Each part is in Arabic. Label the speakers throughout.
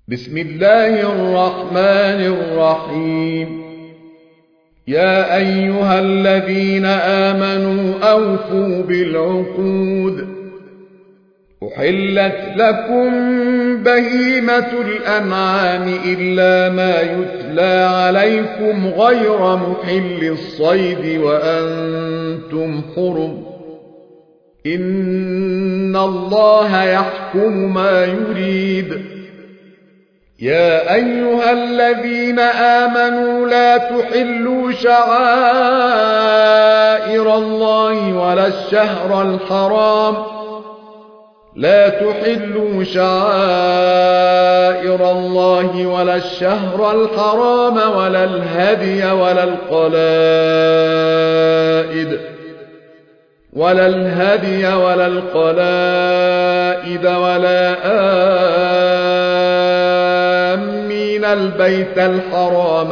Speaker 1: بسم الله الرحمن الرحيم. يا أيها الذين آمنوا أوفوا بالعقود. أحلت لكم بهيمة الأنعام إلا ما يتلى عليكم غير محل الصيد وأنتم حرم. إن الله يحكم ما يريد. يا أيها الذين آمنوا لا تحلوا شعائر الله ولا الشهر الحرام ولا الهدي ولا القلائد ولا آمين البيت الحرام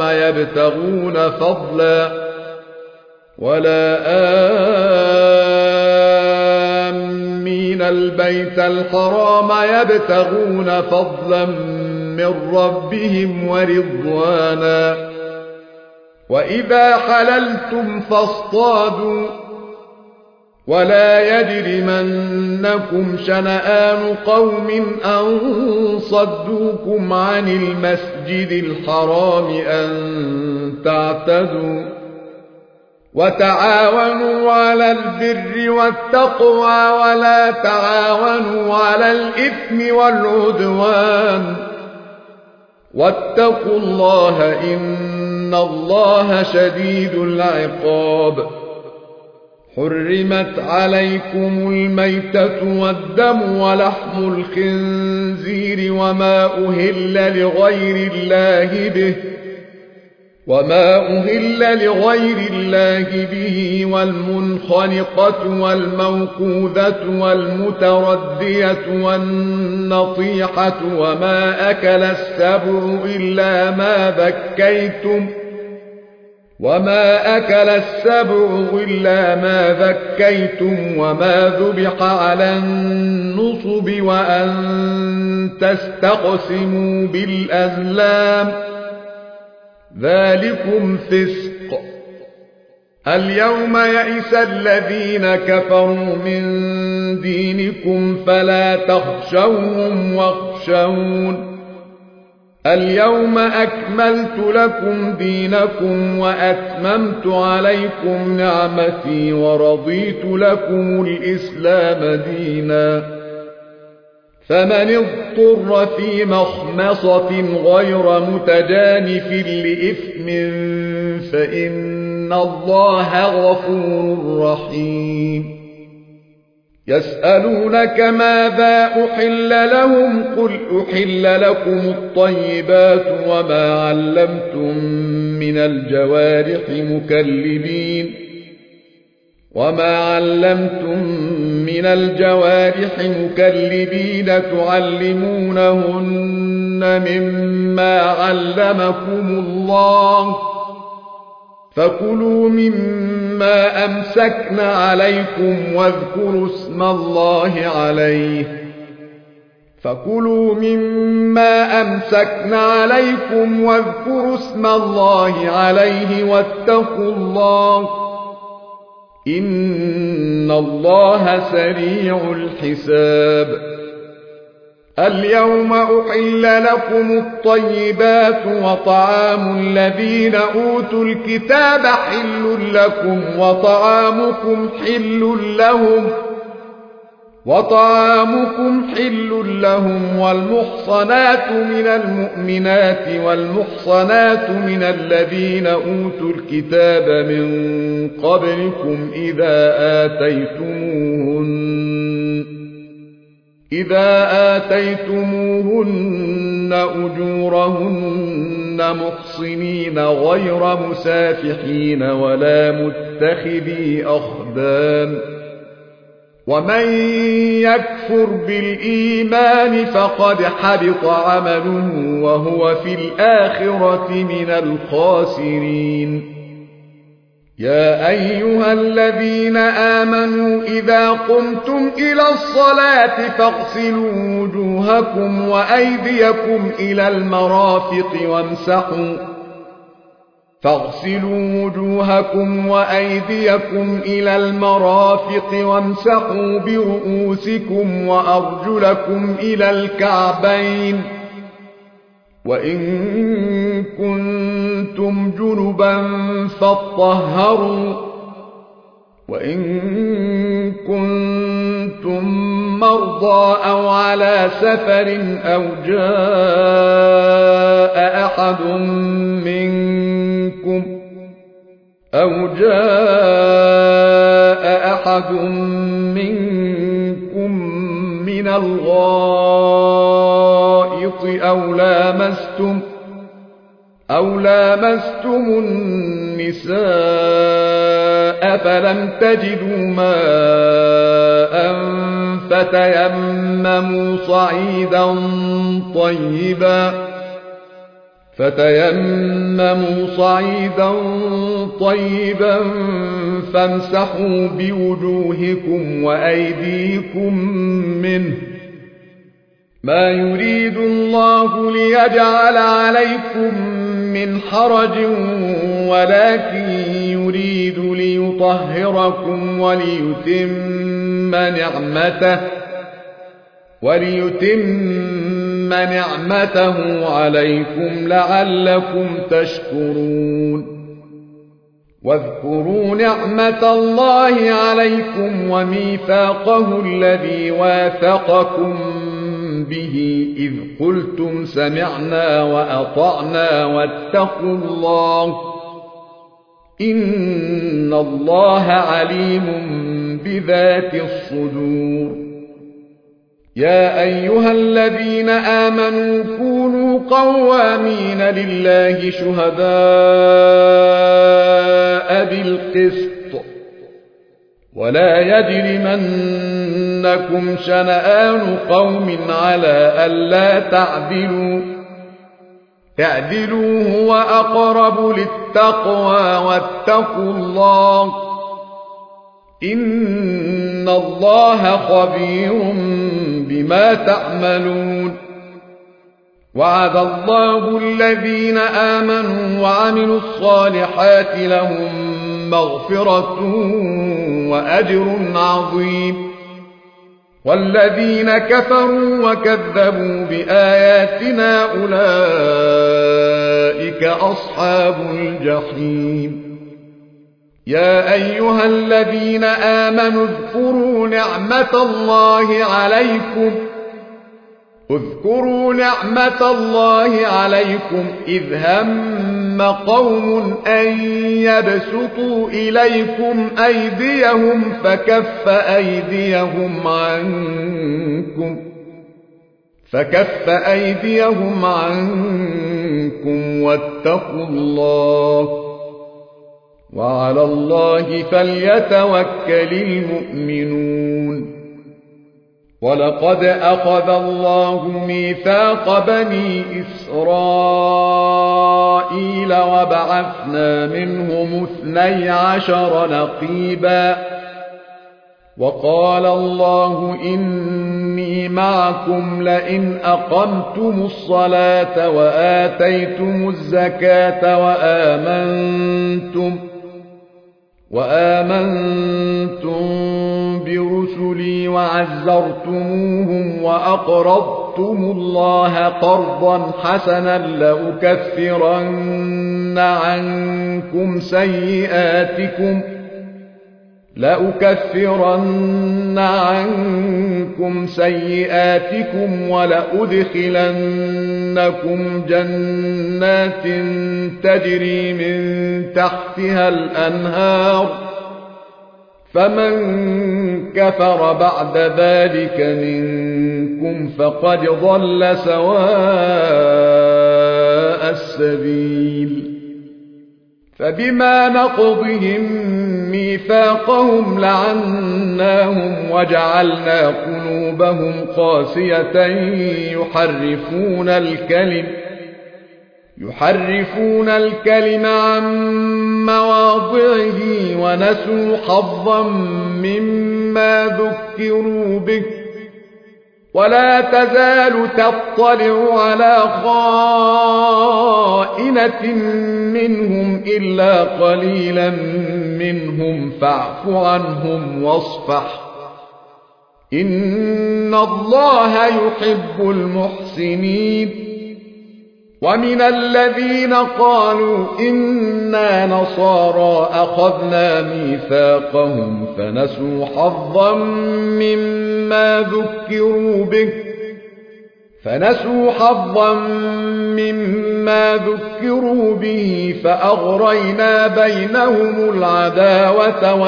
Speaker 1: يبتغون فضلا من ربهم ورضوانا. وإذا حللتم فاصطادوا ولا يجرمنكم شنآن قوم أن صدوكم عن المسجد الحرام أن تعتدوا. وتعاونوا على البر والتقوى ولا تعاونوا على الإثم والعدوان. واتقوا الله إن الله شديد العقاب. حرمت عليكم الميتة والدم ولحم الخنزير وما أهل لغير الله به والمنخنقة والموقوذة والمتردية والنطيحة وما أكل السبع إلا ما ذكيتم وما ذبح على النصب وأن تستقسموا بالأزلام ذلكم فسق. اليوم يئس الذين كفروا من دينكم فلا تخشوهم واخشون. اليوم أكملت لكم دينكم وأتممت عليكم نعمتي ورضيت لكم الإسلام دينا. فمن اضطر في مخمصة غير متجانف لإثم فإن الله غفور رحيم. يسألونك ماذا أحل لهم قل أحل لكم الطيبات وما علمتم من الجوارح مكلبين تعلمونهن مما علمكم الله فكلوا مما أمسكن عليكم واذكروا اسم الله عليه واتقوا الله إن الله سريع الحساب. اليوم أحل لكم الطيبات وطعام الذين أوتوا الكتاب حل لكم وطعامكم حل لهم والمحصنات من المؤمنات والمحصنات من الذين أوتوا الكتاب من قبلكم إذا آتيتموهن أجورهن محصنين غير مسافحين ولا متخذي أخدان. ومن يكفر بالإيمان فقد حبط عمله وهو في الآخرة من الخاسرين. يا أيها الذين آمنوا إذا قمتم إلى الصلاة فاغسلوا وجوهكم وأيديكم إلى المرافق وامسحوا برؤوسكم وأرجلكم إلى الكعبين وإن كنتم جنبا فاطهروا وإن كنتم مرضى أو على سفر أو جاء أحد منكم من الغائط أو لامستم النساء فلم تجدوا ماء فتيمموا صعيدا طيبا فامسحوا بوجوهكم وأيديكم منه ما يريد الله ليجعل عليكم من حرج ولكن يريد ليطهركم وليتم نعمته عليكم لعلكم تشكرون واذكروا نعمة الله عليكم وميثاقه الذي واثقكم به إذ قلتم سمعنا وأطعنا واتقوا الله إن الله عليم بذات الصدور يا أيها الذين آمنوا كونوا قوامين لله شهداء بالقسط ولا يجرمنكم شنآن قوم على ألا تعدلوا اعدلوا هو أقرب للتقوى واتقوا الله إن الله خبير بما تعملون وعد الله الذين آمنوا وعملوا الصالحات لهم مغفرة وأجر عظيم والذين كفروا وكذبوا بآياتنا أولئك أصحاب الجحيم يا أيها الذين آمنوا اذكروا نعمة الله عليكم إذ هم قوم أن يبسطوا إليكم أيديهم فكف أيديهم عنكم واتقوا الله وعلى الله فليتوكل المؤمنون ولقد أخذ الله ميثاق بني إسرائيل وبعثنا منهم 12 نقيبا وقال الله إني معكم لئن أقمتم الصلاة وآتيتم الزكاة وآمنتم برسلي وعزرتموهم وأقرضتم الله قرضا حسنا لأكفرن عنكم سيئاتكم ولأدخلنكم جنات تجري من تحتها الأنهار فمن كفر بعد ذلك منكم فقد ضل سواء السبيل فبما نقضهم ميثاقهم لعناهم وجعلنا يحرفون الكلم عن مواضعه ونسوا حظا مما ذكروا به ولا تزال تطلع على خائنة منهم إلا قليلا منهم فاعف عنهم واصفح إن الله يحب المحسنين ومن الذين قالوا إنا نصارى أخذنا ميثاقهم فنسوا حظا مما ذكروا به فأغرينا بينهم العداوة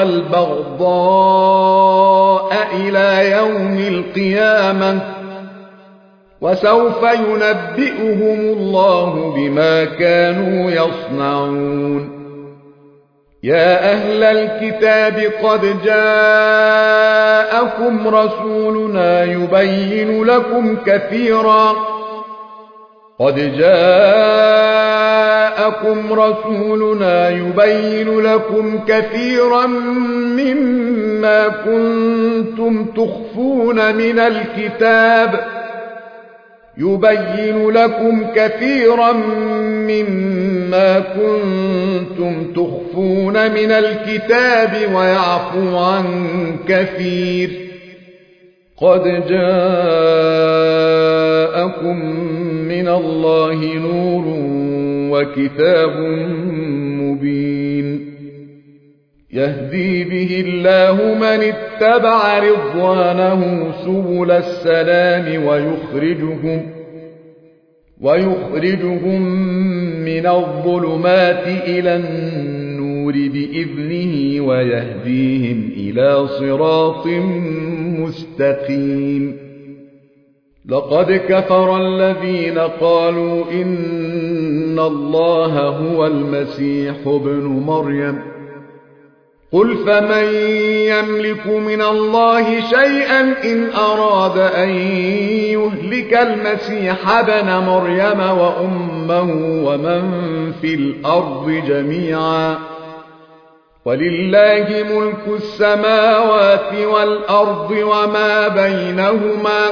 Speaker 1: والبغضاء إلى يوم القيامة وسوف ينبئهم الله بما كانوا يصنعون يا أهل الكتاب قد جاءكم رسولنا يبين لكم كثيرا مما كنتم تخفون من الكتاب ويعفو عن كثير قد جاءكم من الله نور وكتاب مبين يهدي به الله من اتبع رضوانه سبل السلام ويخرجهم من الظلمات إلى النور بإذنه ويهديهم إلى صراط مستقيم لقد كفر الذين قالوا إن الله هو المسيح ابن مريم قل فمن يملك من الله شيئا إن أراد أن يهلك المسيح ابن مريم وأمه ومن في الأرض جميعا ولله ملك السماوات والأرض وما بينهما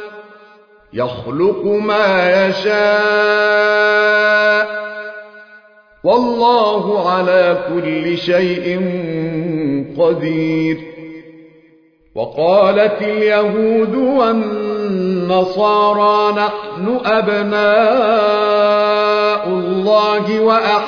Speaker 1: يخلق ما يشاء والله على كل شيء قدير وقالت اليهود والنصارى نحن أبناء الله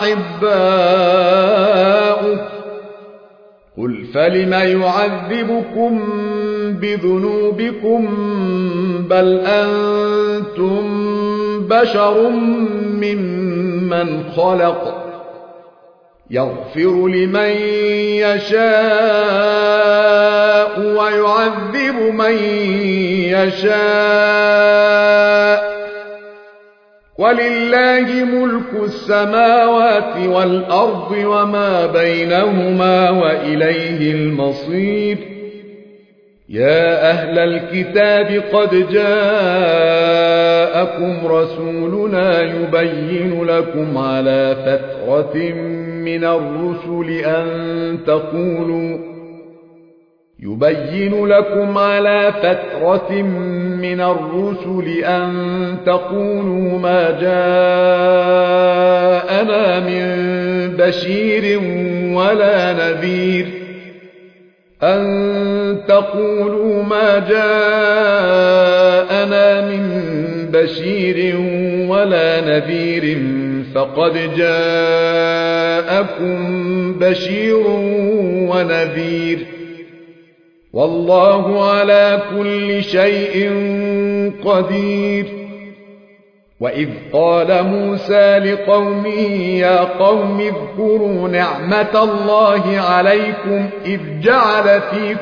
Speaker 1: وأحباؤه قل فلم يعذبكم بذنوبكم بل أنتم بشر ممن خلق يغفر لمن يشاء ويعذب من يشاء ولله ملك السماوات والأرض وما بينهما وإليه المصير يا أهل الكتاب قد جاءكم رسولنا يبين لكم على فترة من الرسل أن تقولوا ما جاءنا من بشير ولا نذير فقد جاءكم بشير ونذير والله على كل شيء قدير وإذ قال موسى لقومه يا قوم اذكروا نعمة الله عليكم إذ جعل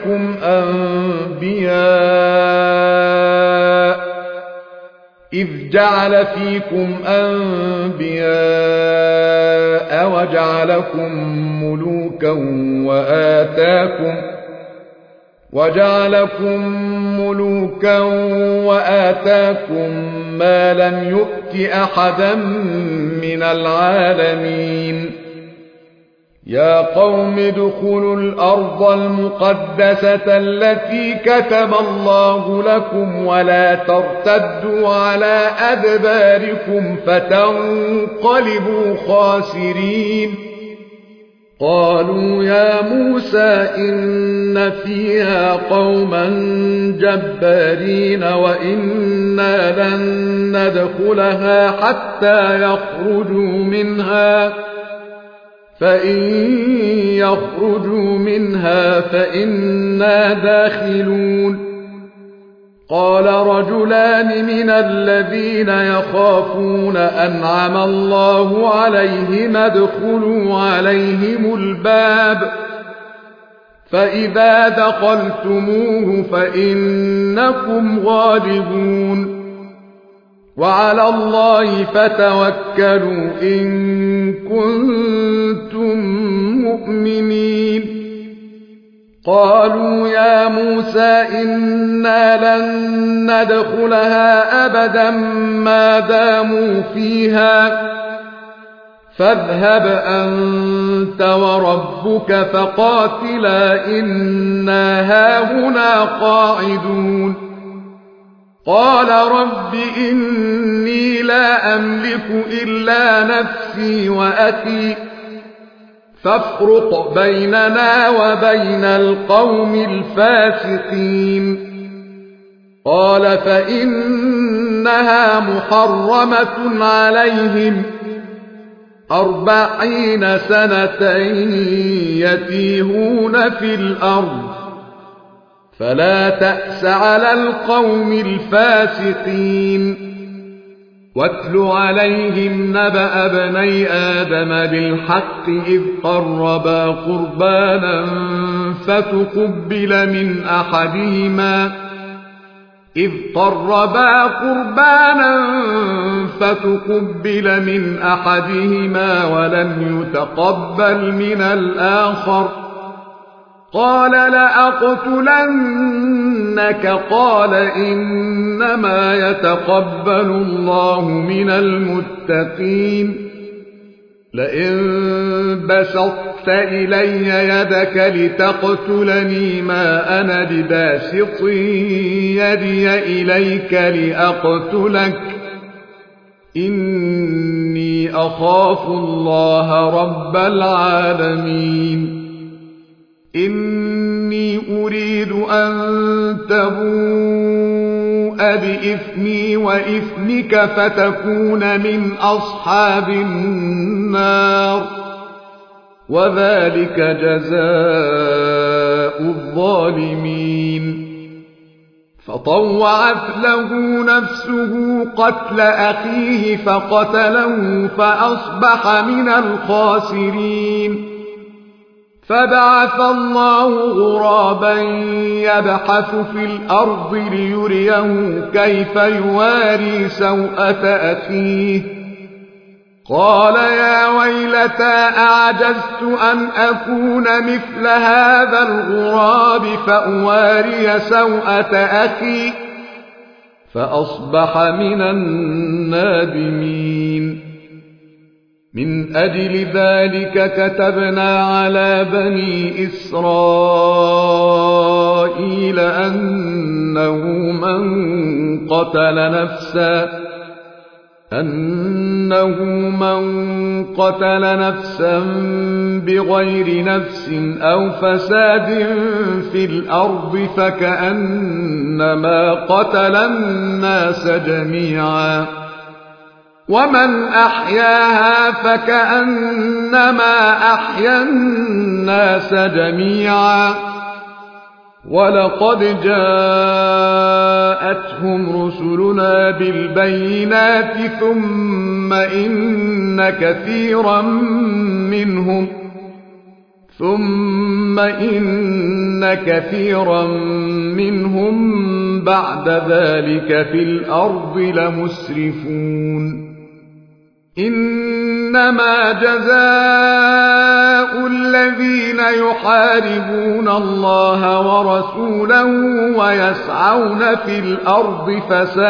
Speaker 1: فيكم أنبياء وجعلكم ملوكا وآتاكم ما لم يؤت أحدا من العالمين يا قوم ادخلوا الأرض المقدسة التي كتب الله لكم ولا ترتدوا على أدباركم فتنقلبوا خاسرين قالوا يا موسى إن فيها قوما جبارين وإنا لن ندخلها حتى يخرجوا منها فإن يخرجوا منها فإنا داخلون قال رجلان من الذين يخافون أنعم الله عليهم ادخلوا عليهم الباب فإذا دخلتموه فإنكم غالبون وعلى الله فتوكلوا إن كنتم مؤمنين قالوا يا موسى إنا لن ندخلها أبدا ما داموا فيها فاذهب أنت وربك فقاتلا إنا هاهنا قاعدون قال رب إني لا أملك إلا نفسي وأخي فافرق بيننا وبين القوم الفاسقين قال فإنها محرمة عليهم 40 سنة يتيهون في الأرض فلا تأس على القوم الفاسقين واتل عليهم نبأ ابني آدم بالحق إذ قربا قربانا فتقبل من أحدهما ولم يتقبل من الآخر قال لأقتلنك قال إنما يتقبل الله من المتقين لئن بسطت إلي يدك لتقتلني ما أنا بباسط يدي إليك لأقتلك إني أخاف الله رب العالمين إني أريد أن تبوء بإثمي وإثمك فتكون من أصحاب النار وذلك جزاء الظالمين فطوعت له نفسه قتل أخيه فقتله فأصبح من الخاسرين فبعث الله غرابا يبحث في الأرض ليريه كيف يواري سوءة أخيه قال يا ويلتى أعجزت أن أكون مثل هذا الغراب فأواري سوءة أخي فأصبح من النادمين من أجل ذلك كتبنا على بني إسرائيل أنه من قتل نفسا بغير نفس أو فساد في الأرض فكأنما قتل الناس جميعا ومن أحياها فكأنما أحيا الناس جميعا ولقد جاءتهم رسلنا بالبينات ثم إن كثيرا منهم بعد ذلك في الأرض لمسرفون إنما جزاء الذين يحاربون الله ورسوله ويسعون في الأرض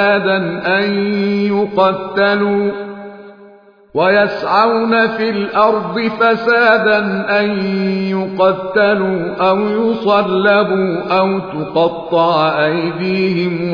Speaker 1: فسادا أن يقتلوا أو يصلبوا أو تقطع أيديهم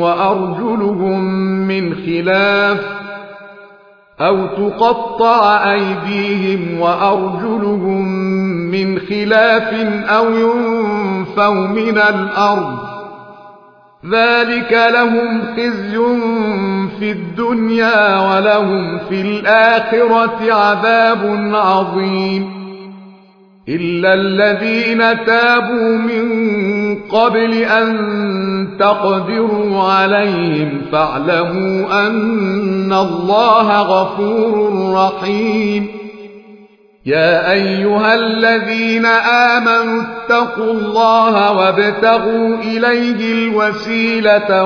Speaker 1: وأرجلهم من خلاف أو ينفوا من الأرض ذلك لهم خزي في الدنيا ولهم في الآخرة عذاب عظيم إلا الذين تابوا من قبل أن تقدروا عليهم فاعلموا أن الله غفور رحيم يا أيها الذين آمنوا اتقوا الله وابتغوا إليه الوسيلة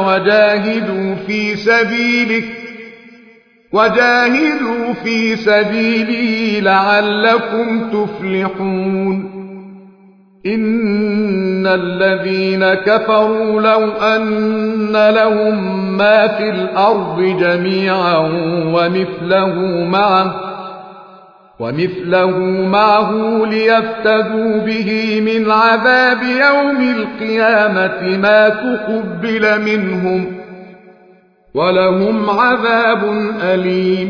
Speaker 1: وجاهدوا في سبيله لعلكم تفلحون إن الذين كفروا لو أن لهم ما في الأرض جميعا ومثله معه ليفتدوا به من عذاب يوم القيامة ما تقبل منهم ولهم عذاب أليم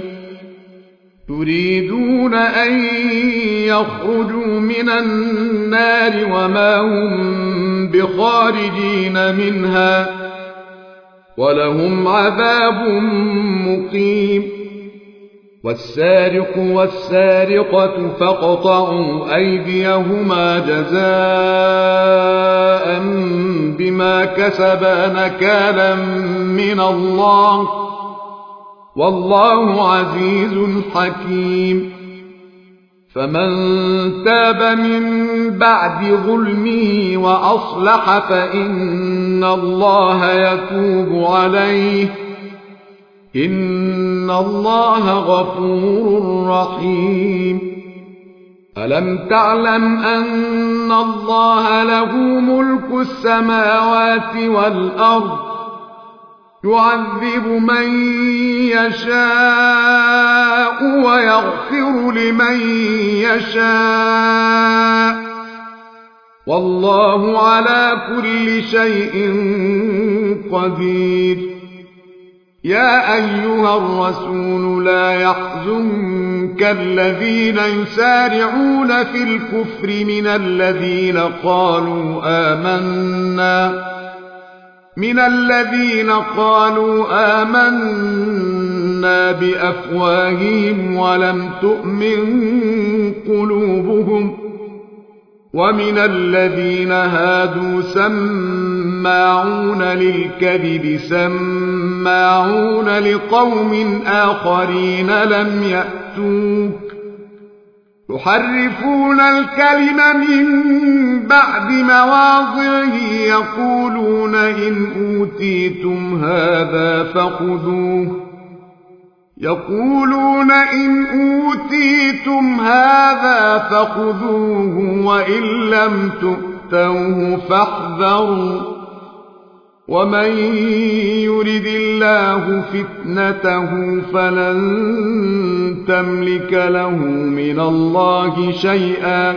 Speaker 1: يريدون أن يخرجوا من النار وما هم بخارجين منها ولهم عذاب مقيم والسارق والسارقة فاقطعوا أيديهما جزاء بما كسبا نكالا من الله والله عزيز حكيم فمن تاب من بعد ظلمه وأصلح فإن الله يتوب عليه إن الله غفور رحيم ألم تعلم أن الله له ملك السماوات والأرض يعذب من يشاء ويغفر لمن يشاء والله على كل شيء قدير يا أيها الرسول لا يحزنك الذين يسارعون في الكفر من الذين قالوا آمنا بأفواههم ولم تؤمن قلوبهم ومن الذين هادوا سماعون للكذب سماعون لقوم آخرين لم يأتوك يحرفون الكلم من بعد مواضعه يقولون إن أوتيتم هذا فخذوه وإن لم تؤتوه فاحذروا ومن يرد الله فتنته فلن تملك له من الله شيئا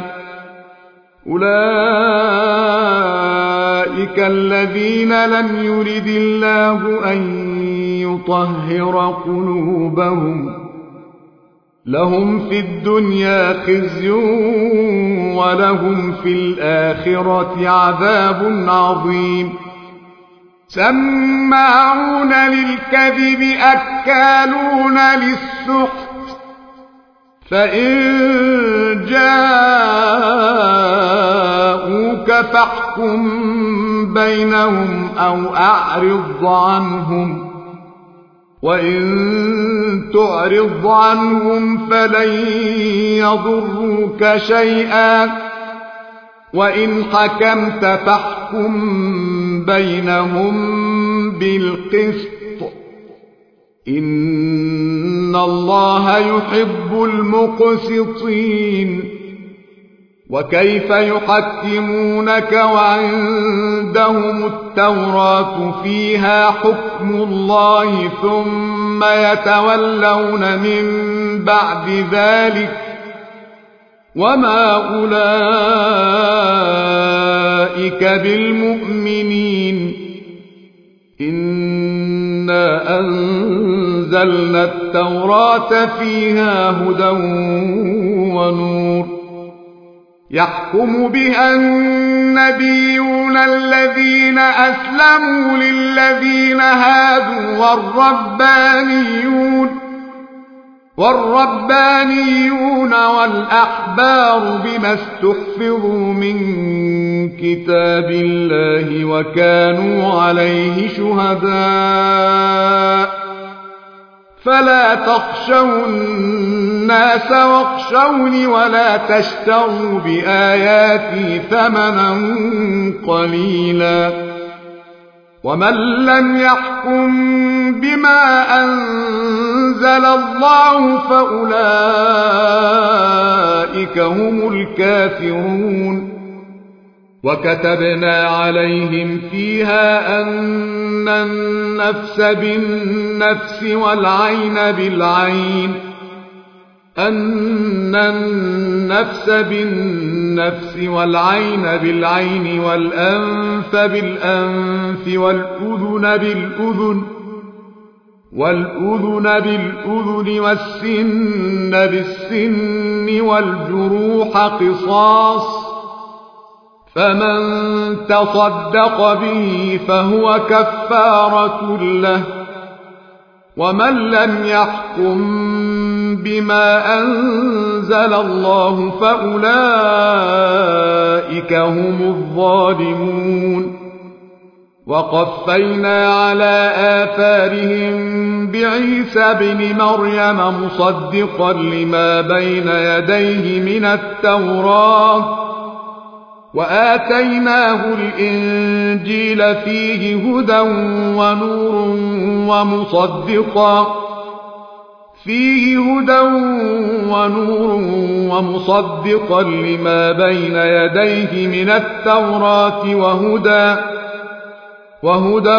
Speaker 1: أولئك الذين لم يرد الله أن يطهر قلوبهم لهم في الدنيا خزي ولهم في الآخرة عذاب عظيم سماعون للكذب أكالون للسحت فإن جاءوك فاحكم بينهم أو أعرض عنهم وإن تعرض عنهم فلن يضروك شيئا وإن حكمت فاحكم بينهم بالقسط إن إن الله يحب المقسطين. وكيف يحكمونك وعندهم التوراة فيها حكم الله ثم يتولون من بعد ذلك وما أولئك بالمؤمنين. إنا أنزلنا التوراة فيها هدى ونور يحكم بها النبيون الذين أسلموا للذين هادوا والربانيون والأحبار بما استحفظوا من كتاب الله وكانوا عليه شهداء. فلا تخشوا الناس واخشوني ولا تشتروا بآياتي ثمنا قليلا. ومن لم يحكم بما أنزل الله فأولئك هم الكافرون. وكتبنا عليهم فيها أن النفس بالنفس والعين بالعين والأنف بالأنف والأذن بالأذن والسن بالسن والجروح قصاص، فمن تصدق به فهو كفارة له. ومن لم يحكم بما أنزل الله فأولئك هم الظالمون. وقفينا على آثارهم بعيسى ابن مريم مصدقا لما بين يديه من التوراة وآتيناه الإنجيل فيه هدى ونور ومصدقا لما بين يديه من التوراة وهدى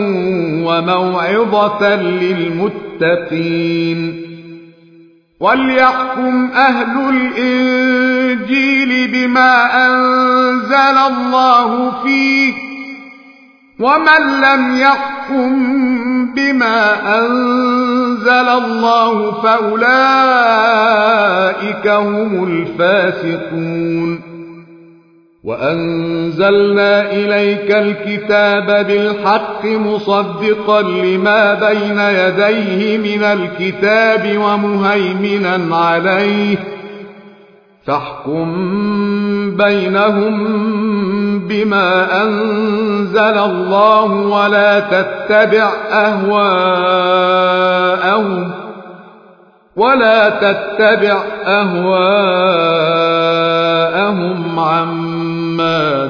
Speaker 1: وموعظة للمتقين. وليحكم أهل الإنجيل بما أنزل الله فيه، ومن لم يحكم بما أنزل الله فأولئك هم الفاسقون. وأنزلنا إليك الكتاب بالحق مصدقا لما بين يديه من الكتاب ومهيمنا عليه، فاحكم بينهم بما أنزل الله ولا تتبع أهواءهم عما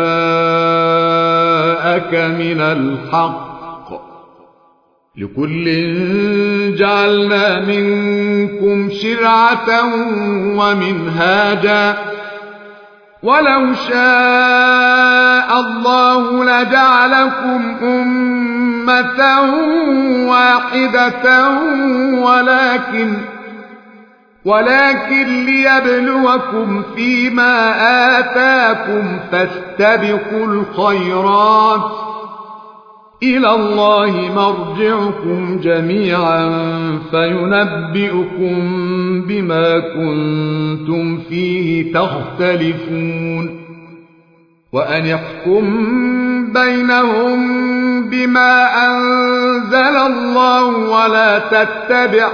Speaker 1: جاءك من الحق. لكل جعلنا منكم شرعة ومنهاجا، ولو شاء الله لجعلكم أمة واحدة ولكن ليبلوكم فيما آتاكم فاستبقوا الخيرات، إلى الله مرجعكم جميعا فينبئكم بما كنتم فيه تختلفون. وأن يحكم بينهم بما أنزل الله ولا تتبع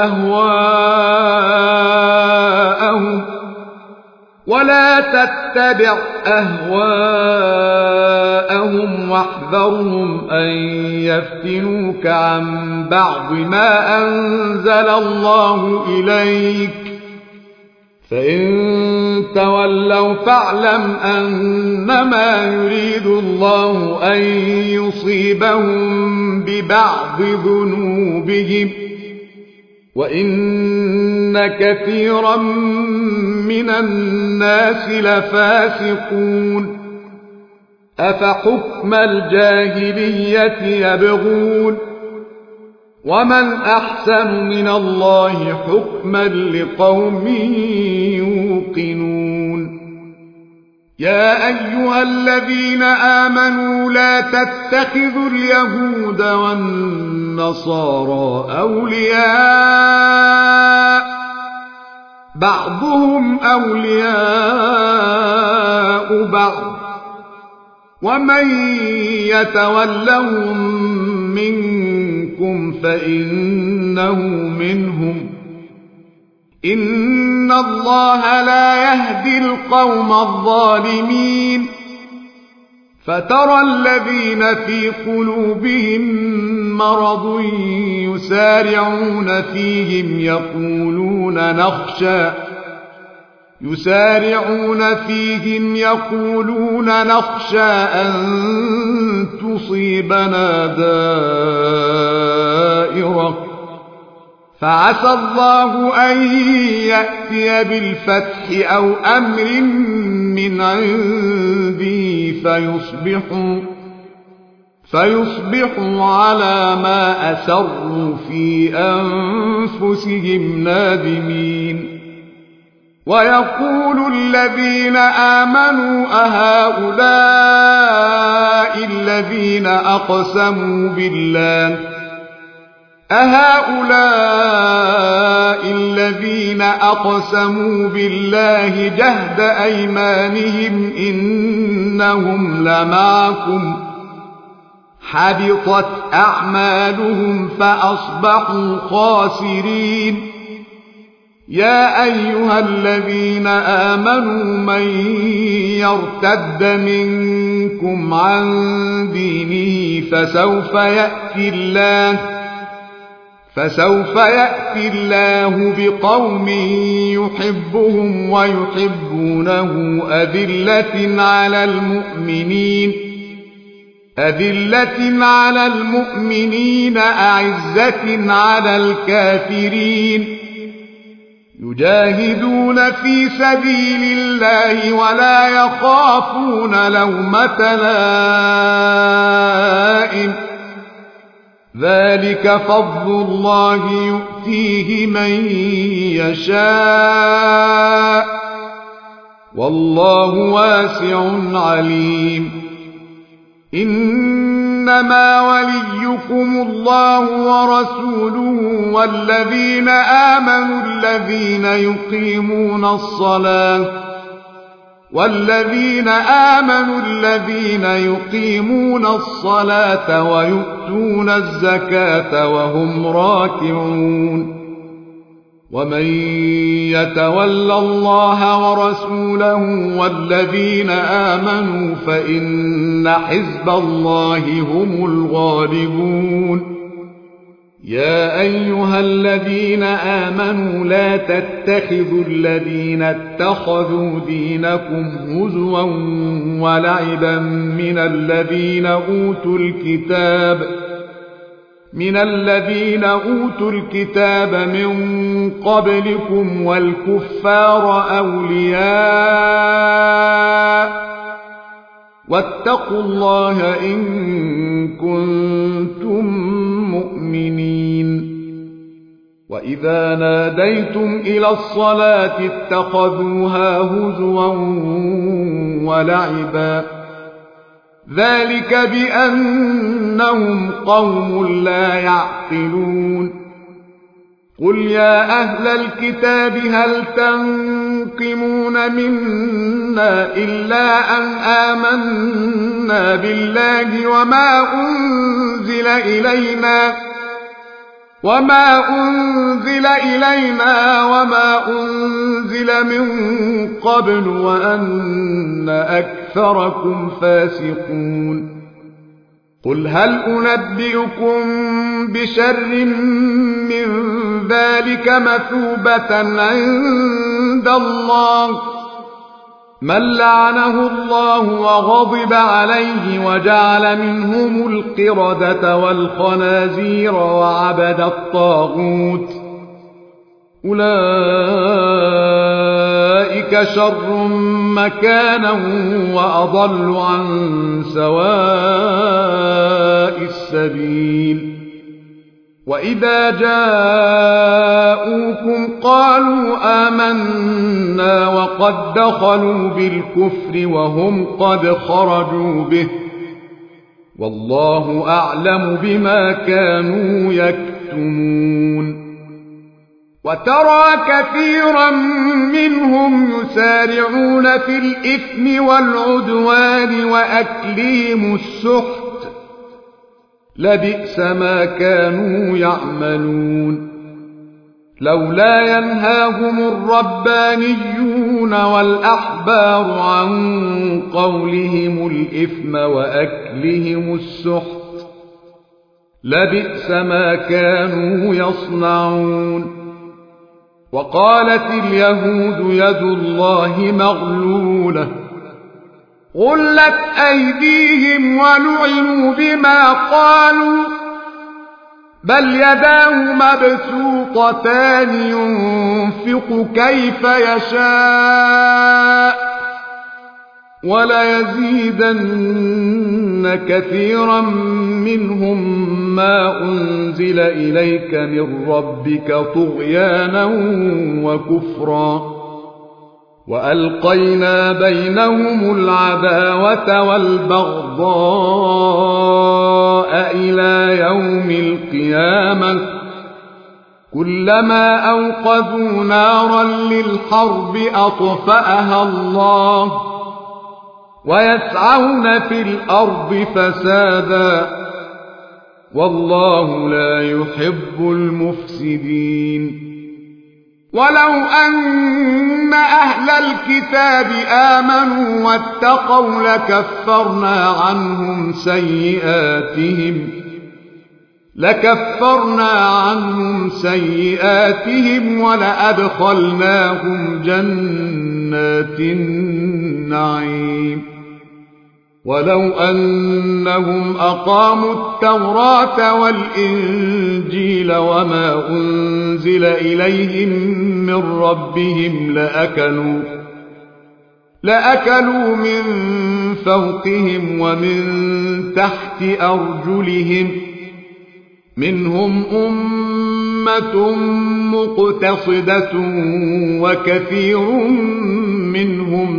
Speaker 1: أهواءهم واحذرهم أن يفتنوك عن بعض ما أنزل الله إليك، فإن تولوا فاعلم أنما يريد الله أن يصيبهم ببعض ذنوبهم، وإن كثيرا من الناس لفاسقون أفحكم الجاهلية يبغون ومن أحسن من الله حكما لقوم يوقنون يا أيها الذين آمنوا لا تتخذوا اليهود والنصارى أولياء بعضهم أولياء بعض ومن يتولهم منكم فإنه منهم إن الله لا يهدي القوم الظالمين فترى الذين في قلوبهم مرض يسارعون فيهم يقولون نخشى أن تصيبنا دائرة فعسى الله أن يأتي بالفتح أو أمر من عنده فيصبحوا على ما أسروا في أنفسهم نادمين ويقول الذين آمنوا أهؤلاء الذين أقسموا بالله جهد أيمانهم إنهم لمعكم حبطت أعمالهم فأصبحوا خاسرين يا أيها الذين آمنوا من يرتد منكم عن دينه فسوف يأتي الله بقوم يحبهم ويحبونه أذلة على المؤمنين أعزة على الكافرين يجاهدون في سبيل الله ولا يخافون لومة لائم ذلك فضل الله يؤتيه من يشاء والله واسع عليم إنما وليكم الله ورسوله والذين آمنوا الذين يقيمون الصلاة ويؤتون الزكاة وهم راكعون ومن يتول الله ورسوله والذين آمنوا فإن حزب الله هم الغالبون يا أيها الذين آمنوا لا تتخذوا الذين اتخذوا دينكم هزوا ولعبا من الذين أوتوا الكتاب من قبلكم والكفار أولياء واتقوا الله إن كنتم مؤمنين وإذا ناديتم إلى الصلاة اتخذوها هزوا ولعبا ذلك بأنهم قوم لا يعقلون قل يا أهل الكتاب هل تنقمون منا إلا أن آمنا بالله وما أنزل إلينا وما أنزل من قبل وأن أكثركم فاسقون قل هل أنبئكم بشر من ذلك مثوبة عند الله من لعنه الله وغضب عليه وجعل منهم القردة والخنازير وعبد الطاغوت أولئك شر مكانا وأضل عن سواء السبيل وإذا جاءوكم قالوا آمنا وقد دخلوا بالكفر وهم قد خرجوا به والله أعلم بما كانوا يكتمون وترى كثيرا منهم يسارعون في الإثم والعدوان وأكلهم السحت لبئس ما كانوا يعملون لولا ينهاهم الربانيون والأحبار عن قولهم الإثم وأكلهم السحت لبئس ما كانوا يصنعون وقالت اليهود يد الله مغلولة غلت أيديهم ولعنوا بما قالوا بل يداه مبسوطتان ينفق كيف يشاء وليزيدن كثيرا منهم ما أنزل إليك من ربك طغيانا وكفرا وألقينا بينهم العداوة والبغضاء إلى يوم القيامة كلما أوقدوا نارا للحرب أطفأها الله ويسعون في الأرض فسادا والله لا يحب المفسدين ولو أن أهل الكتاب آمنوا واتقوا لكفرنا عنهم سيئاتهم ولأدخلناهم جنات النعيم ولو أنهم أقاموا التوراة والإنجيل وما أنزل إليهم من ربهم لأكلوا من فوقهم ومن تحت أرجلهم منهم أمة مقتصدة وكثير منهم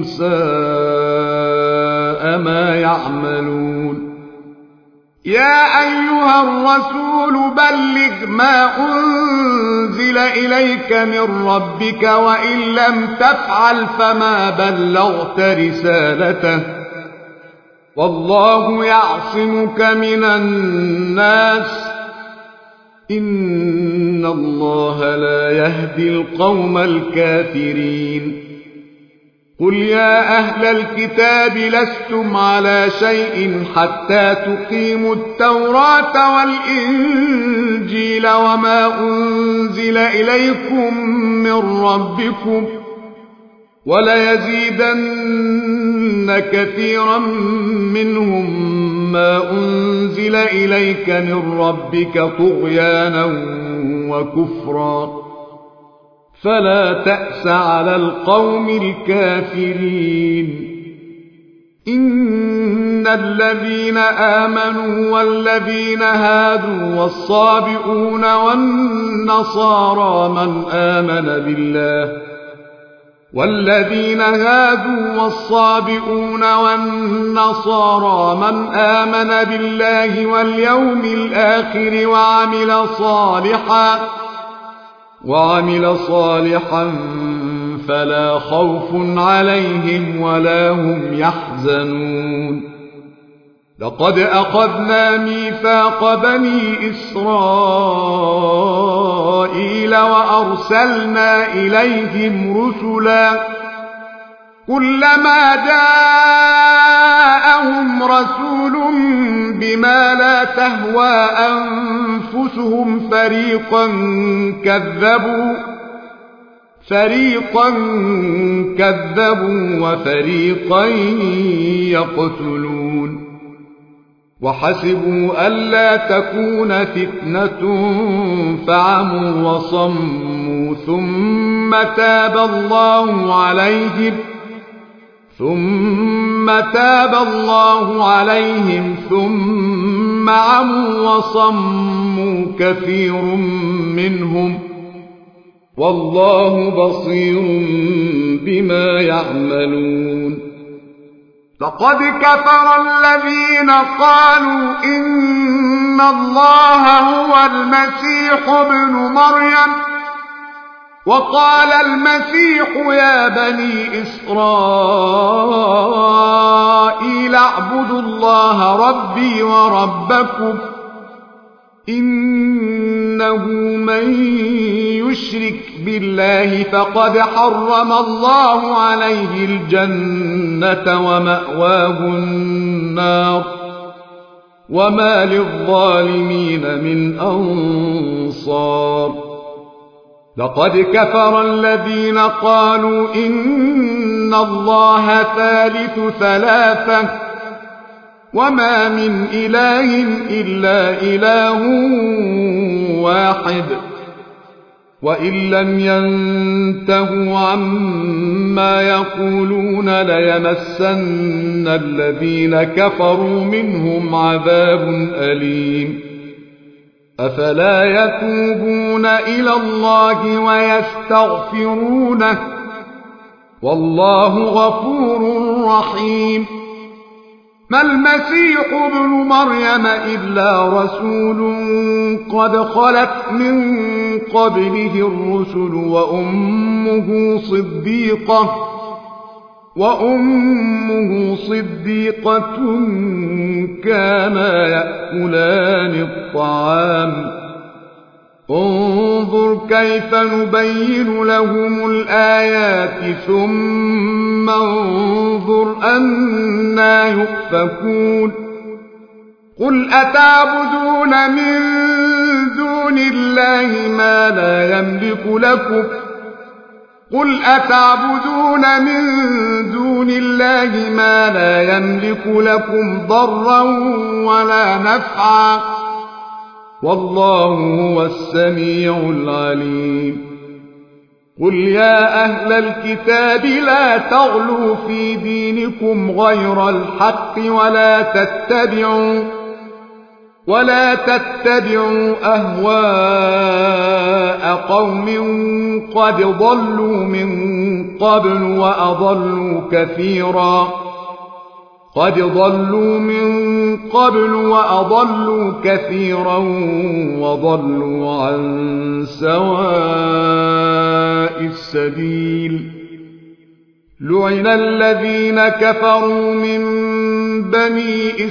Speaker 1: ساء ما يعملون يا أيها الرسول بلغ ما أنزل إليك من ربك وإن لم تفعل فما بلغت رسالته والله يعصمك من الناس إن الله لا يهدي القوم الكافرين قل يا أهل الكتاب لستم على شيء حتى تقيموا التوراة والإنجيل وما أنزل إليكم من ربكم وليزيدن كثيرا منهم ما أنزل إليك من ربك طغيانا وكفرا فلا تأس على القوم الكافرين إن الذين آمنوا والذين هادوا والصابئون والنصارى من آمن بالله واليوم الآخر وعمل صالحا فلا خوف عليهم ولا هم يحزنون لقد أخذنا ميثاق بني إسرائيل وأرسلنا إليهم رسلا كلما جاءهم رسول بما لا تهوى أنفسهم فريقا كذبوا وفريقا يقتلون وحسبوا ألا تكون فتنة فعموا وصموا ثم تاب الله عليهم ثم عموا وصموا كثير منهم والله بصير بما يعملون. لقد كفر الذين قالوا إن الله هو المسيح ابن مريم وقال المسيح يا بني إسرائيل اعبدوا الله ربي وربكم إنه من يشرك بالله فقد حرم الله عليه الجنة ومأواه النار وما للظالمين من أنصار. لقد كفر الذين قالوا إن الله ثالث ثلاثة وما من إله إلا إله واحد وإن لم ينتهوا عما يقولون ليمسن الذين كفروا منهم عذاب أليم. أفلا يتوبون إلى الله ويستغفرونه والله غفور رحيم. ما المسيح ابن مريم إلا رسول قد خلت من قبله الرسل وأمه صديقة كانا يأكلان الطعام. انظر كيف نبين لهم الآيات ثم انظر أنى يؤفكون. قل أتعبدون من دون الله ما لا يملك لكم ضرا ولا نفعا والله هو السميع العليم. قل يا أهل الكتاب لا تغلوا في دينكم غير الحق ولا تتبعوا أهواء قوم قد ضلوا من قبل وأضلوا كثيرا وضلوا عن سواء السبيل. لعن الذين كفروا من بني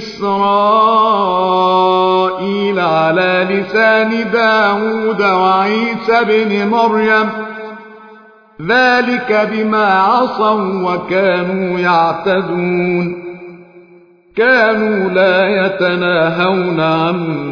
Speaker 1: إسرائيل على لسان داود وعيسى بن مريم ذلك بما عصوا وكانوا يعتدون. كانوا لا يتناهون عن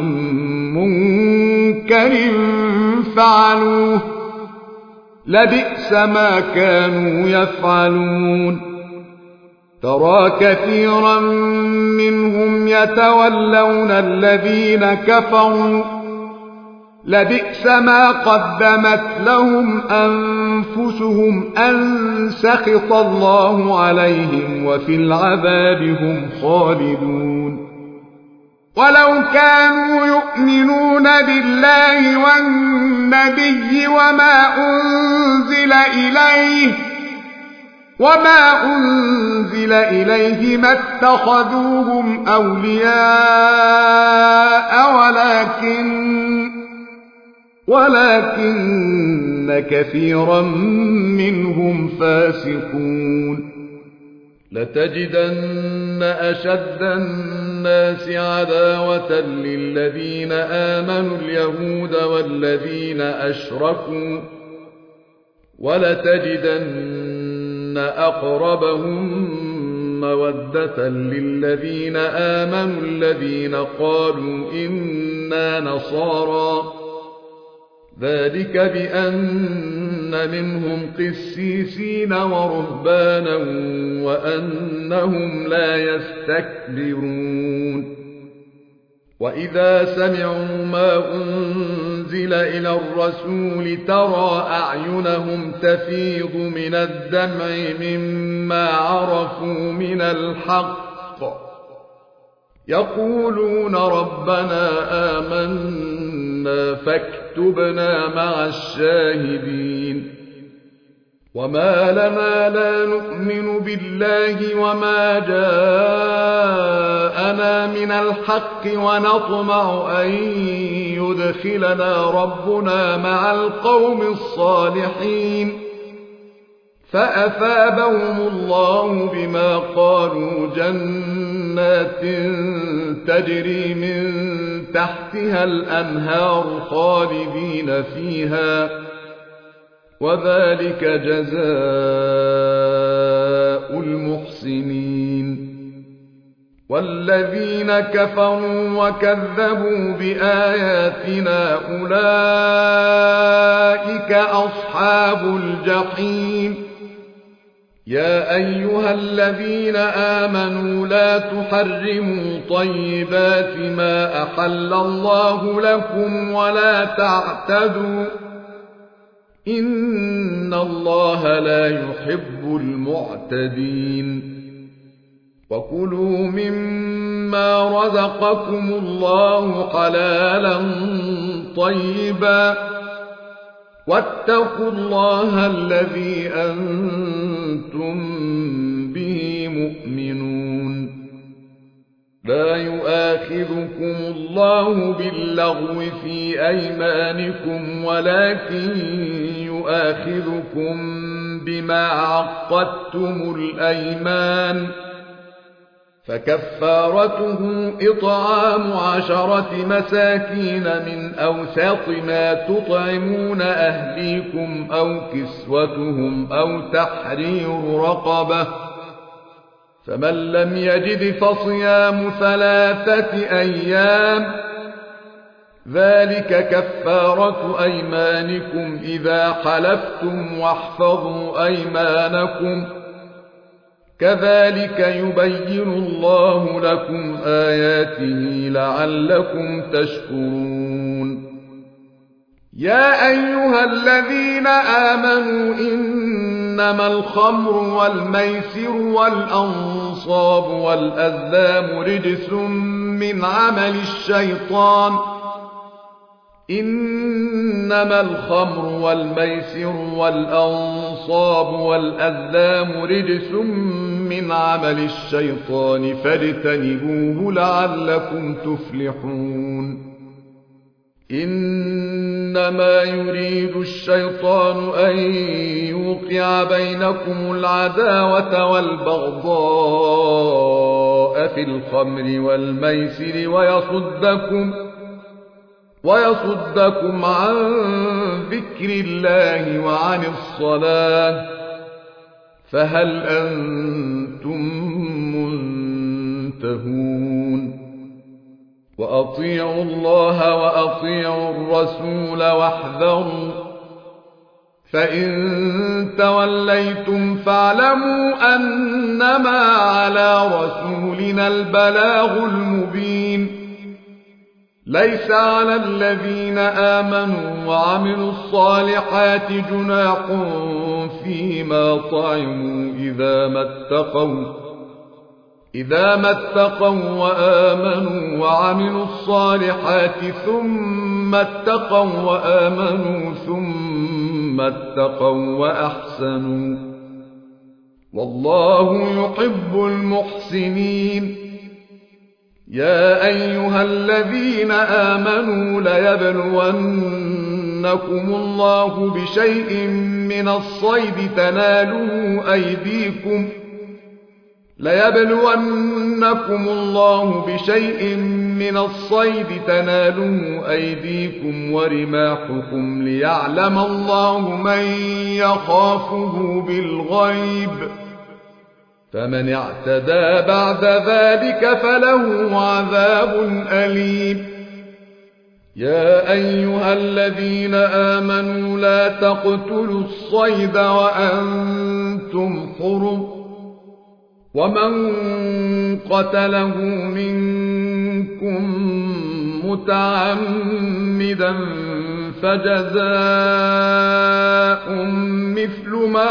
Speaker 1: منكر فعلوه لبئس ما كانوا يفعلون. ترى كثيرا منهم يتولون الذين كفروا لبئس ما قدمت لهم أنفسهم أن سخط الله عليهم وفي العذاب هم خالدون. ولو كانوا يؤمنون بالله والنبي وما أنزل إليه ما اتخذوهم أولياء ولكن كثيرا منهم فاسقون. لتجدن أشد الناس عداوة للذين آمنوا اليهود والذين أشركوا ولتجدن أقربهم مودة للذين آمنوا الذين قالوا إنا نصارى ذلك بأن منهم قسيسين ورهبانا وأنهم لا يستكبرون. وإذا سمعوا ما أنزل إلى الرسول ترى أعينهم تفيض من الدمع مما عرفوا من الحق يقولون ربنا آمنا فاكتبنا مع الشاهدين وما لنا لا نؤمن بالله وما جاءنا من الحق ونطمع أن يدخلنا ربنا مع القوم الصالحين فأثابهم الله بما قالوا جنات تجري من تحتها الأنهار خالدين فيها وذلك جزاء المحسنين والذين كفروا وكذبوا بآياتنا أولئك أصحاب الجحيم يا أيها الذين آمنوا لا تحرموا طيبات ما أحل الله لكم ولا تعتدوا إن الله لا يحب المعتدين وكلوا مما رزقكم الله حلالا طيبا واتقوا الله الذي أنتم به مؤمنون لا يؤاخذكم الله باللغو في أيمانكم ولكن يؤاخذكم بما عقدتم الأيمان فكفارته إطعام 10 مساكين من أوسط ما تطعمون أهليكم أو كسوتهم أو تحرير رقبة فمن لم يجد فصيام 3 أيام ذلك كفارة أيمانكم إذا حلفتم واحفظوا أيمانكم كذلك يبين الله لكم آياته لعلكم تشكرون يا أيها الذين آمنوا إنما الخمر والميسر والأنصاب والأزلام رجس من عمل الشيطان إنما الخمر والميسر والأنصاب والأزلام رجس من عمل الشيطان فاجتنبوه لعلكم تفلحون إنما يريد الشيطان أن يوقع بينكم العداوة والبغضاء في الخمر والميسر ويصدكم عن ذكر الله وعن الصلاة فهل أنتم منتهون وأطيعوا الله وأطيعوا الرسول واحذروا فإن توليتم فاعلموا أنما على رسولنا البلاغ المبين ليس على الذين آمنوا وعملوا الصالحات جناح فيما طعموا إذا ما اتقوا وآمنوا وعملوا الصالحات ثم اتقوا وآمنوا ثم اتقوا وأحسنوا والله يحب المحسنين يا أيها الذين آمنوا ليبلونكم الله بشيء من الصيد تناله أيديكم ورماحكم ليعلم الله من يخافه بالغيب فمن اعتدى بعد ذلك فله عذاب أليم يا أيها الذين آمنوا لا تقتلوا الصيد وأنتم حرم ومن قتله منكم منكم متعمدا فجزاء مثل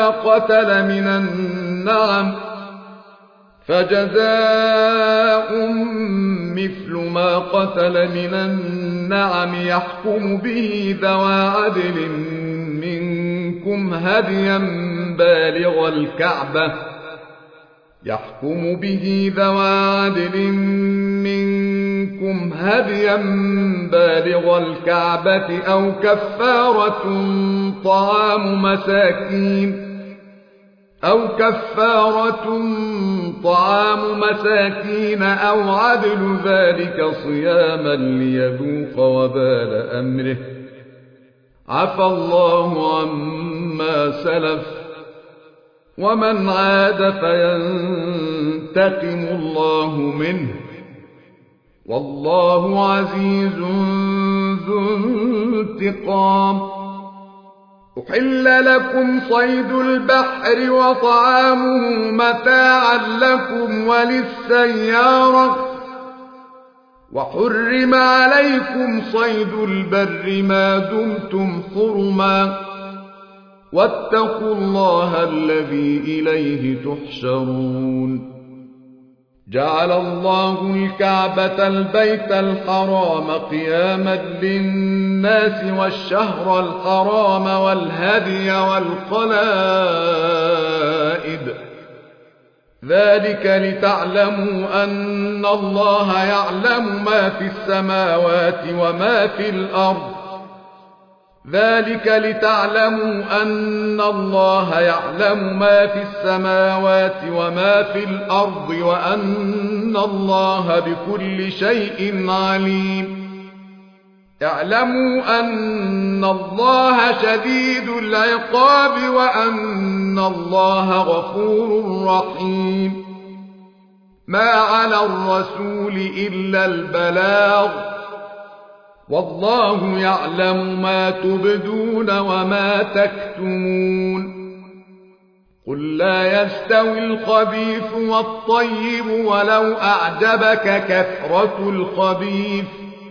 Speaker 1: ما قتل من النعم يحكم به ذوى عدل منكم هديا بالغ الكعبة أو كفارة طعام مساكين أو عدل ذلك صياما ليذوق وبال أمره عفى الله عما سلف ومن عاد فينتقم الله منه والله عزيز ذو انتقام. أحل لكم صيد البحر وطعامه متاعا لكم وللسيارة وحرم عليكم صيد البر ما دمتم حرما واتقوا الله الذي إليه تحشرون. جعل الله الكعبة البيت الحرام قياما للناس والشهر الحرام والهدي والقلائد ذلك لتعلموا أن الله يعلم ما في السماوات وما في الأرض وأن الله بكل شيء عليم. اعلموا أن الله شديد العقاب وأن الله غفور رحيم. ما على الرسول إلا البلاغ والله يعلم ما تبدون وما تكتمون. قل لا يستوي الخبيث والطيب ولو أعجبك كثرة الخبيث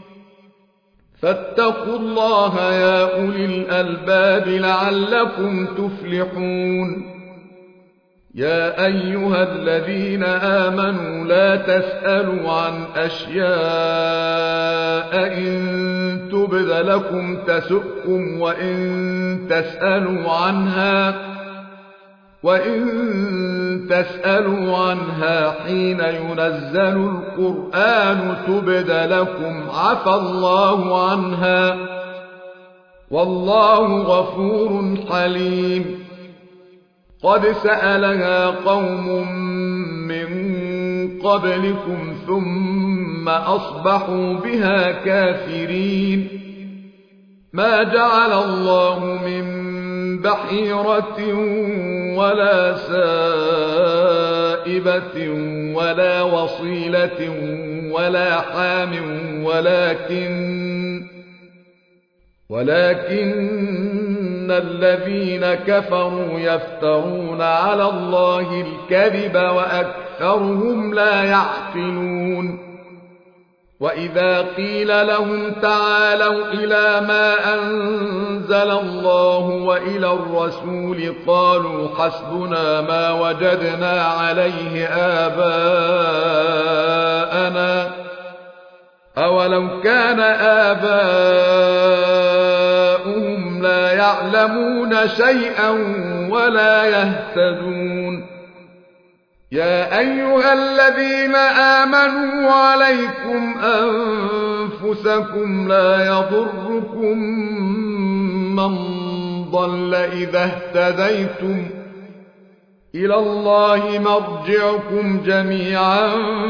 Speaker 1: فاتقوا الله يا أولي الألباب لعلكم تفلحون. يا أيها الذين آمنوا لا تسألوا عن أشياء إن تبد لكم تسؤكم وإن تسألوا عنها حين ينزل القرآن تبد لكم عفى الله عنها والله غفور حليم. قد سألها قوم من قبلكم ثم أصبحوا بها كافرين. ما جعل الله من بحيرة ولا سائبة ولا وصيلة ولا حام ولكن الذين كفروا يفترون على الله الكذب وأكثرهم لا يعقلون. وإذا قيل لهم تعالوا إلى ما أنزل الله وإلى الرسول قالوا حسبنا ما وجدنا عليه آباءنا أولو كان آباؤهم لا يعلمون شيئا ولا يهتدون. يا أيها الذين آمنوا عليكم أنفسكم لا يضركم من ضل إذا اهتديتم إلى الله مرجعكم جميعا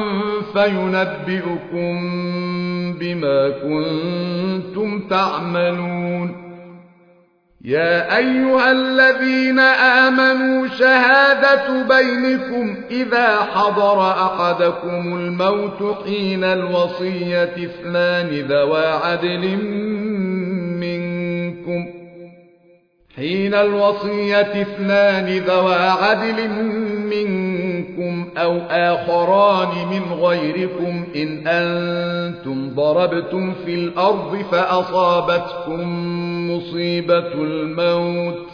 Speaker 1: فينبئكم بما كنتم تعملون. يا أيها الذين آمنوا شهادة بينكم إذا حضر أحدكم الموت حين الوصية اثنان ذوى عدل منكم منكم أو آخران من غيركم إن أنتم ضربتم في الأرض فأصابتكم مصيبة الموت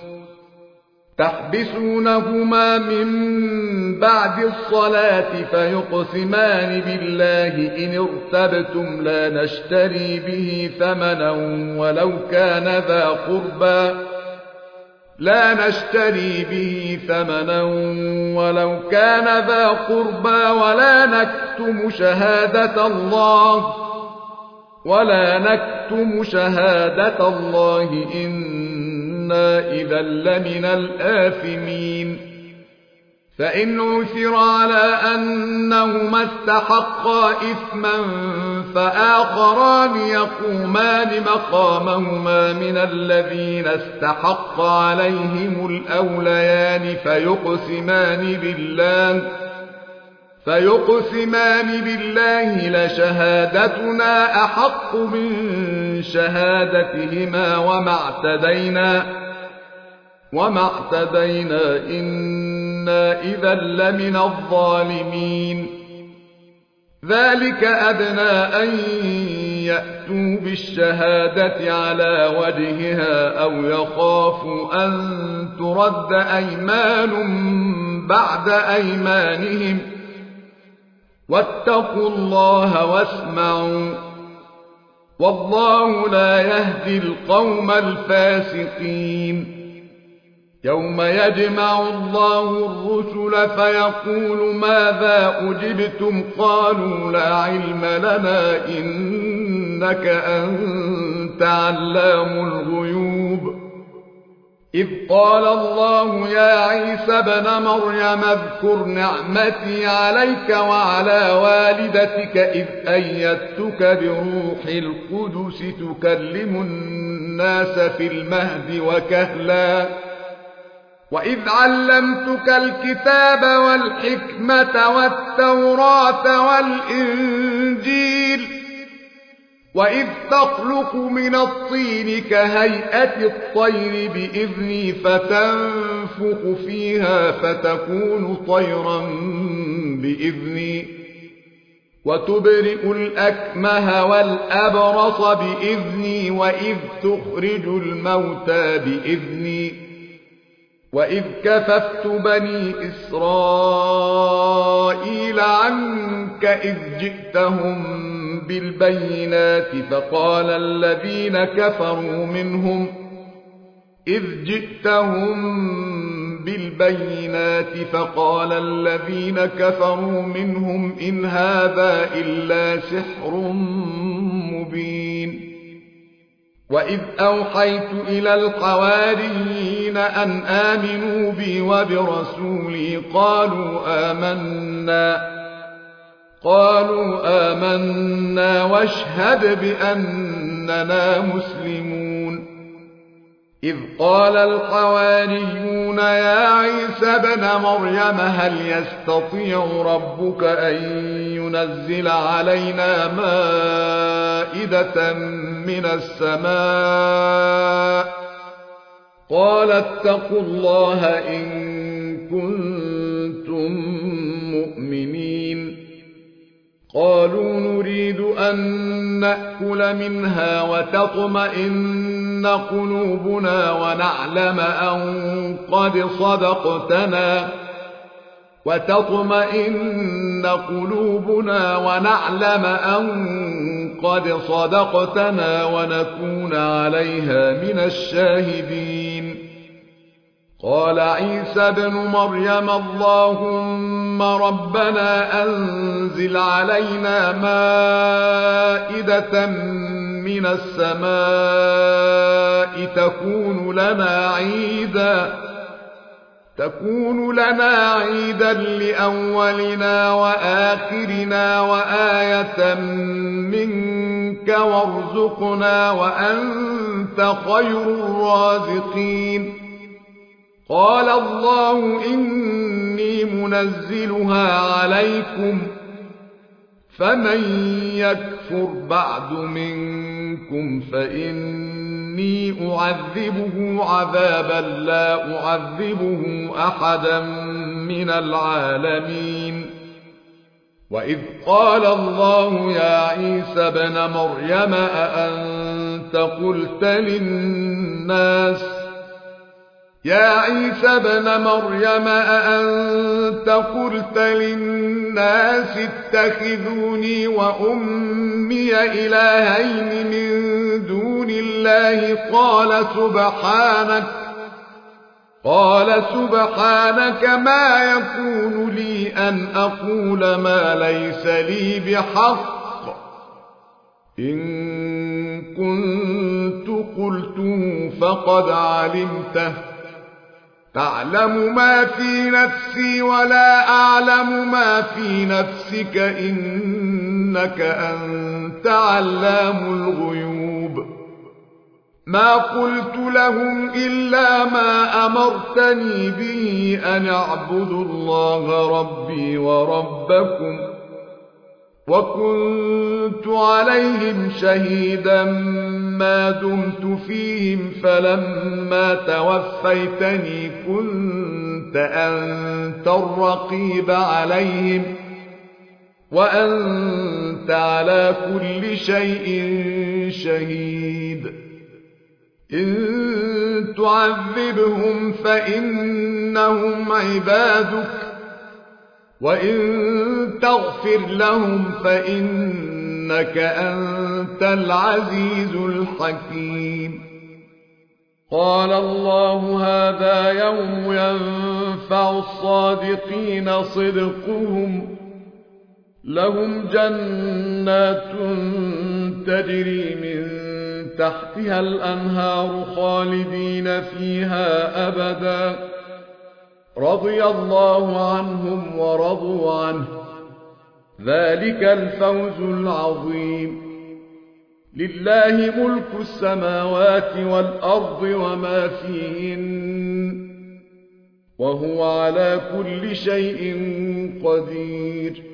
Speaker 1: تحبسونهما من بعد الصلاة فيقسمان بالله إن ارتبتم لا نشتري به ثمنا ولو كان ذا قربى ولا نكتم شهادة الله إنا إذا لمن الآثمين فإن عثر على أنهما استحقا إثما فآخران يقومان مقامهما من الذين استحق عليهم الأوليان فيقسمان بالله لشهادتنا أحق من شهادتهما وما اعتدينا إنا إذا لمن الظالمين ذلك أدنى أن يأتوا بالشهادة على وجهها أو يخافوا أن ترد أيمان بعد أيمانهم واتقوا الله واسمعوا والله لا يهدي القوم الفاسقين يوم يجمع الله الرسل فيقول ماذا أجبتم قالوا لا علم لنا إنك أنت علام الغيوب إذ قال الله يا عيسى ابن مريم اذكر نعمتي عليك وعلى والدتك إذ أيدتك بروح القدس تكلم الناس في المهد وكهلا وإذ علمتك الكتاب والحكمة والتوراة والإنجيل وإذ تخلق من الطين كهيئة الطير بإذني فتنفخ فيها فتكون طيرا بإذني وتبرئ الأكمه والأبرص بإذني وإذ تخرج الموتى بإذني وإذ كففت بني إسرائيل عنك إذ جئتهم بالبينات فقال الذين كفروا منهم إن هذا إلا سحر مبين وإذ أوحيت إلى الحواريين أن آمنوا بي وبرسولي قالوا آمنا واشهد بأننا مسلمون إذ قال الحواريون يا عيسى ابن مريم هل يستطيع ربك أن ينزل علينا مائدة من السماء قال اتقوا الله إن كنتم مؤمنين قالوا نريد أن نأكل منها وتطمئن قلوبنا ونعلم أن قد صدقتنا ونكون عليها من الشاهدين قال عيسى ابن مريم اللهم ربنا أنزل علينا مائدة من السماء تكون لنا عيدا لأولنا وآخرنا وآية منك وارزقنا وأنت خير الرازقين قال الله إني منزلها عليكم فمن يكفر بعد منكم فإني أعذبه عذابا لا أعذبه أحدا من العالمين. وإذ قال الله يا عيسى ابن مريم أأنت قلت للناس اتخذوني وأمي إلهين من دون الله قال سبحانك ما يكون لي أن أقول ما ليس لي بحق إن كنت قلته فقد علمته تعلم ما في نفسي ولا أعلم ما في نفسك إنك أنت علام الغيوب. ما قلت لهم إلا ما أمرتني به أن اعبدوا الله ربي وربكم وكنت عليهم شهيدا ما دمت فيهم فلما توفيتني كنت أنت الرقيب عليهم وأنت على كل شيء شهيد. إن تعذبهم فإنهم عبادك وإن تغفر لهم فإنك أنت العزيز الحكيم. قال الله هذا يوم ينفع الصادقين صدقهم لهم جنات تجري من تحتها الأنهار خالدين فيها أبدا رضي الله عنهم ورضوا عنه ذلك الفوز العظيم. لله ملك السماوات والأرض وما فيهن وهو على كل شيء قدير.